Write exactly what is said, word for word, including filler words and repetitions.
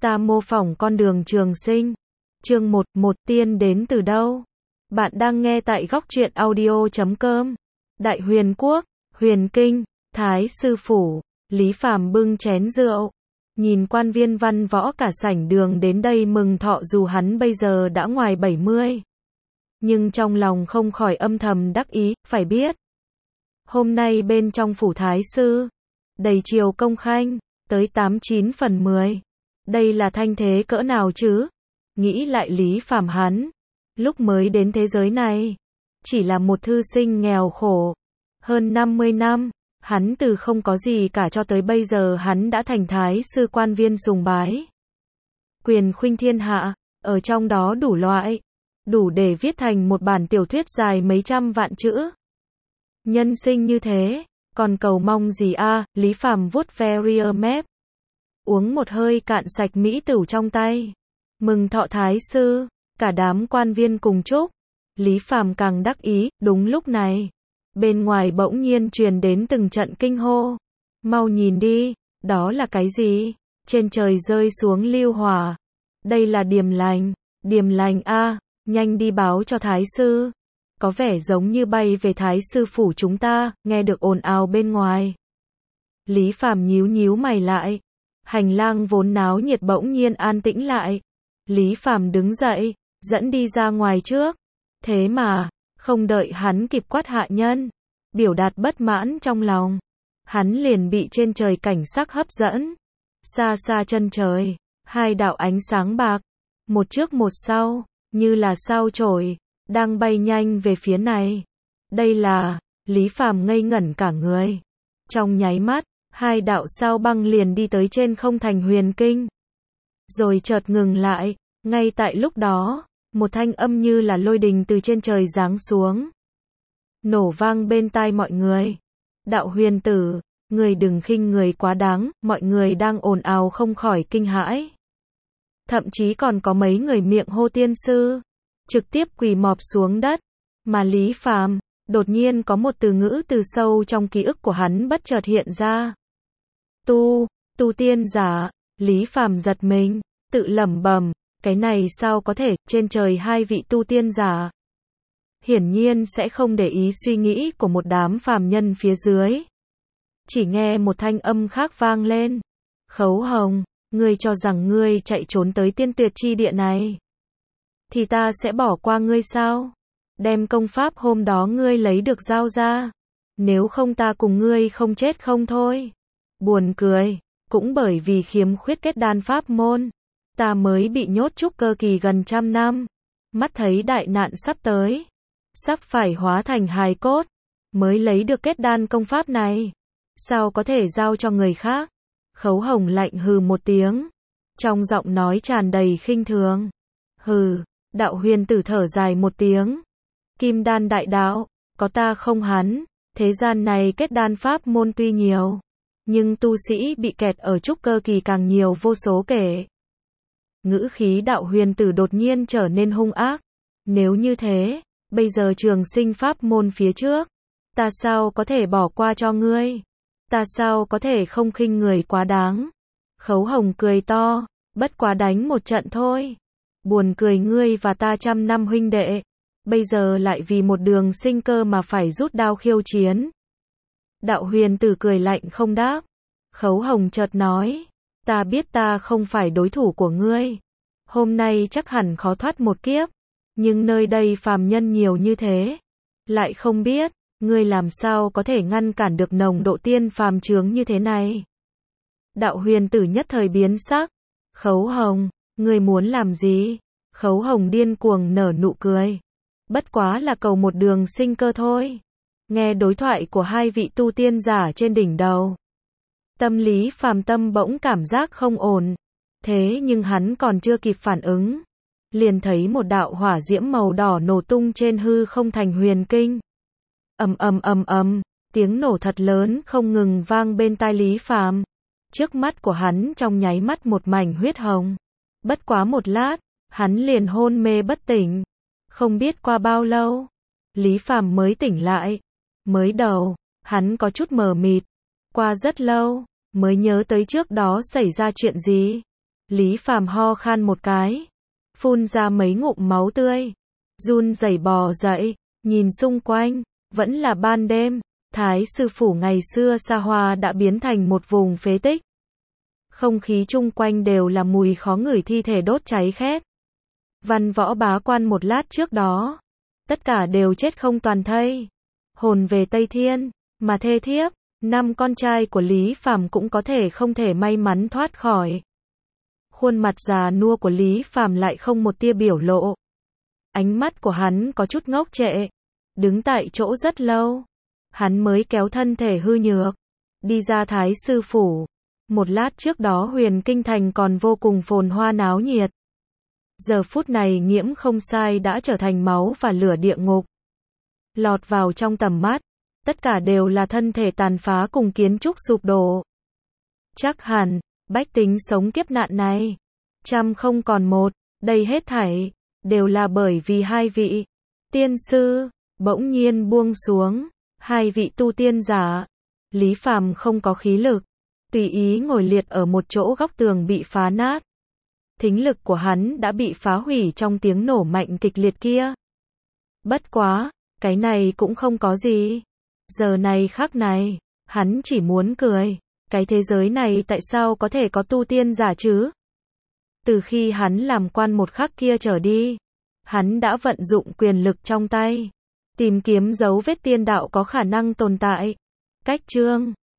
Ta mô phỏng con đường trường sinh. Chương một, một tiên đến từ đâu? Bạn đang nghe tại góc truyện audio chấm com. Đại Huyền Quốc, Huyền Kinh, Thái Sư Phủ, Lý Phàm bưng chén rượu. Nhìn quan viên văn võ cả sảnh đường đến đây mừng thọ dù hắn bây giờ đã ngoài bảy mươi. Nhưng trong lòng không khỏi âm thầm đắc ý, phải biết. Hôm nay bên trong phủ Thái Sư, đầy triều công khanh, tới tám chín phần mười. Đây là thanh thế cỡ nào chứ? Nghĩ lại Lý Phàm hắn, lúc mới đến thế giới này, chỉ là một thư sinh nghèo khổ. Hơn năm mươi năm, hắn từ không có gì cả cho tới bây giờ hắn đã thành Thái Sư quan viên sùng bái. Quyền khuynh thiên hạ, ở trong đó đủ loại, đủ để viết thành một bản tiểu thuyết dài mấy trăm vạn chữ. Nhân sinh như thế, còn cầu mong gì a? À? Lý Phàm vuốt ve rear mép, uống một hơi cạn sạch mỹ tửu trong tay. Mừng thọ Thái Sư, cả đám quan viên cùng chúc. Lý Phàm càng đắc ý. Đúng lúc này, bên ngoài bỗng nhiên truyền đến từng trận kinh hô. Mau nhìn đi, đó là cái gì? Trên trời rơi xuống lưu hỏa. Đây là điềm lành, điềm lành a, à, nhanh đi báo cho Thái Sư. Có vẻ giống như bay về Thái Sư phủ chúng ta. Nghe được ồn ào bên ngoài, Lý Phàm nhíu nhíu mày lại. Hành lang vốn náo nhiệt bỗng nhiên an tĩnh lại. Lý Phàm đứng dậy, dẫn đi ra ngoài trước. Thế mà, không đợi hắn kịp quát hạ nhân, biểu đạt bất mãn trong lòng, hắn liền bị trên trời cảnh sắc hấp dẫn. Xa xa chân trời, hai đạo ánh sáng bạc, một trước một sau, như là sao chổi, đang bay nhanh về phía này. Đây là, Lý Phàm ngây ngẩn cả người. Trong nháy mắt, hai đạo sao băng liền đi tới trên không thành Huyền Kinh. Rồi chợt ngừng lại, ngay tại lúc đó, một thanh âm như là lôi đình từ trên trời giáng xuống. Nổ vang bên tai mọi người. Đạo huyền tử, người đừng khinh người quá đáng, mọi người đang ồn ào không khỏi kinh hãi. Thậm chí còn có mấy người miệng hô tiên sư, trực tiếp quỳ mọp xuống đất. Mà Lý Phàm, đột nhiên có một từ ngữ từ sâu trong ký ức của hắn bất chợt hiện ra. Tu, tu tiên giả. Lý Phàm giật mình, tự lẩm bẩm, cái này sao có thể, trên trời hai vị tu tiên giả. Hiển nhiên sẽ không để ý suy nghĩ của một đám phàm nhân phía dưới. Chỉ nghe một thanh âm khác vang lên. Khấu Hồng, ngươi cho rằng ngươi chạy trốn tới tiên tuyệt chi địa này, thì ta sẽ bỏ qua ngươi sao? Đem công pháp hôm đó ngươi lấy được giao ra. Nếu không ta cùng ngươi không chết không thôi. Buồn cười, cũng bởi vì khiếm khuyết kết đan pháp môn, ta mới bị nhốt trúc cơ kỳ gần trăm năm. Mắt thấy đại nạn sắp tới, sắp phải hóa thành hài cốt, mới lấy được kết đan công pháp này. Sao có thể giao cho người khác? Khấu Hồng lạnh hừ một tiếng, trong giọng nói tràn đầy khinh thường. Hừ, đạo huyền tử thở dài một tiếng. Kim đan đại đạo, có ta không hắn. Thế gian này kết đan pháp môn tuy nhiều, nhưng tu sĩ bị kẹt ở trúc cơ kỳ càng nhiều vô số kể. Ngữ khí đạo huyền tử đột nhiên trở nên hung ác. Nếu như thế, bây giờ trường sinh pháp môn phía trước, ta sao có thể bỏ qua cho ngươi? Ta sao có thể không khinh người quá đáng? Khấu Hồng cười to, bất quá đánh một trận thôi. Buồn cười, ngươi và ta trăm năm huynh đệ, bây giờ lại vì một đường sinh cơ mà phải rút đao khiêu chiến. Đạo huyền tử cười lạnh không đáp. Khấu Hồng chợt nói, ta biết ta không phải đối thủ của ngươi. Hôm nay chắc hẳn khó thoát một kiếp. Nhưng nơi đây phàm nhân nhiều như thế, lại không biết, ngươi làm sao có thể ngăn cản được nồng độ tiên phàm chướng như thế này. Đạo huyền tử nhất thời biến sắc. Khấu Hồng, ngươi muốn làm gì? Khấu Hồng điên cuồng nở nụ cười. Bất quá là cầu một đường sinh cơ thôi. Nghe đối thoại của hai vị tu tiên giả trên đỉnh đầu, tâm Lý Phàm tâm bỗng cảm giác không ổn. Thế nhưng hắn còn chưa kịp phản ứng, liền thấy một đạo hỏa diễm màu đỏ nổ tung trên hư không thành Huyền Kinh. Ầm ầm ầm ầm, tiếng nổ thật lớn không ngừng vang bên tai Lý Phàm. Trước mắt của hắn trong nháy mắt một mảnh huyết hồng. Bất quá một lát, hắn liền hôn mê bất tỉnh. Không biết qua bao lâu, Lý Phàm mới tỉnh lại. Mới đầu, hắn có chút mờ mịt. Qua rất lâu, mới nhớ tới trước đó xảy ra chuyện gì. Lý Phàm ho khan một cái, phun ra mấy ngụm máu tươi, run rẩy bò dậy, nhìn xung quanh, vẫn là ban đêm, Thái sư phủ ngày xưa xa hoa đã biến thành một vùng phế tích. Không khí chung quanh đều là mùi khó ngửi thi thể đốt cháy khét. Văn Võ bá quan một lát trước đó, tất cả đều chết không toàn thây. Hồn về Tây Thiên, mà thê thiếp, năm con trai của Lý Phàm cũng có thể không thể may mắn thoát khỏi. Khuôn mặt già nua của Lý Phàm lại không một tia biểu lộ. Ánh mắt của hắn có chút ngốc trệ, đứng tại chỗ rất lâu. Hắn mới kéo thân thể hư nhược, đi ra Thái sư phủ. Một lát trước đó Huyền Kinh thành còn vô cùng phồn hoa náo nhiệt. Giờ phút này Nghiễm không sai đã trở thành máu và lửa địa ngục. Lọt vào trong tầm mắt, tất cả đều là thân thể tàn phá cùng kiến trúc sụp đổ. Chắc hẳn, bách tính sống kiếp nạn này, trăm không còn một, đây hết thảy, đều là bởi vì hai vị tiên sư, bỗng nhiên buông xuống, hai vị tu tiên giả. Lý Phàm không có khí lực, tùy ý ngồi liệt ở một chỗ góc tường bị phá nát. Thính lực của hắn đã bị phá hủy trong tiếng nổ mạnh kịch liệt kia. Bất quá, cái này cũng không có gì. Giờ này khắc này, hắn chỉ muốn cười. Cái thế giới này tại sao có thể có tu tiên giả chứ? Từ khi hắn làm quan một khắc kia trở đi, hắn đã vận dụng quyền lực trong tay, tìm kiếm dấu vết tiên đạo có khả năng tồn tại. Cách chương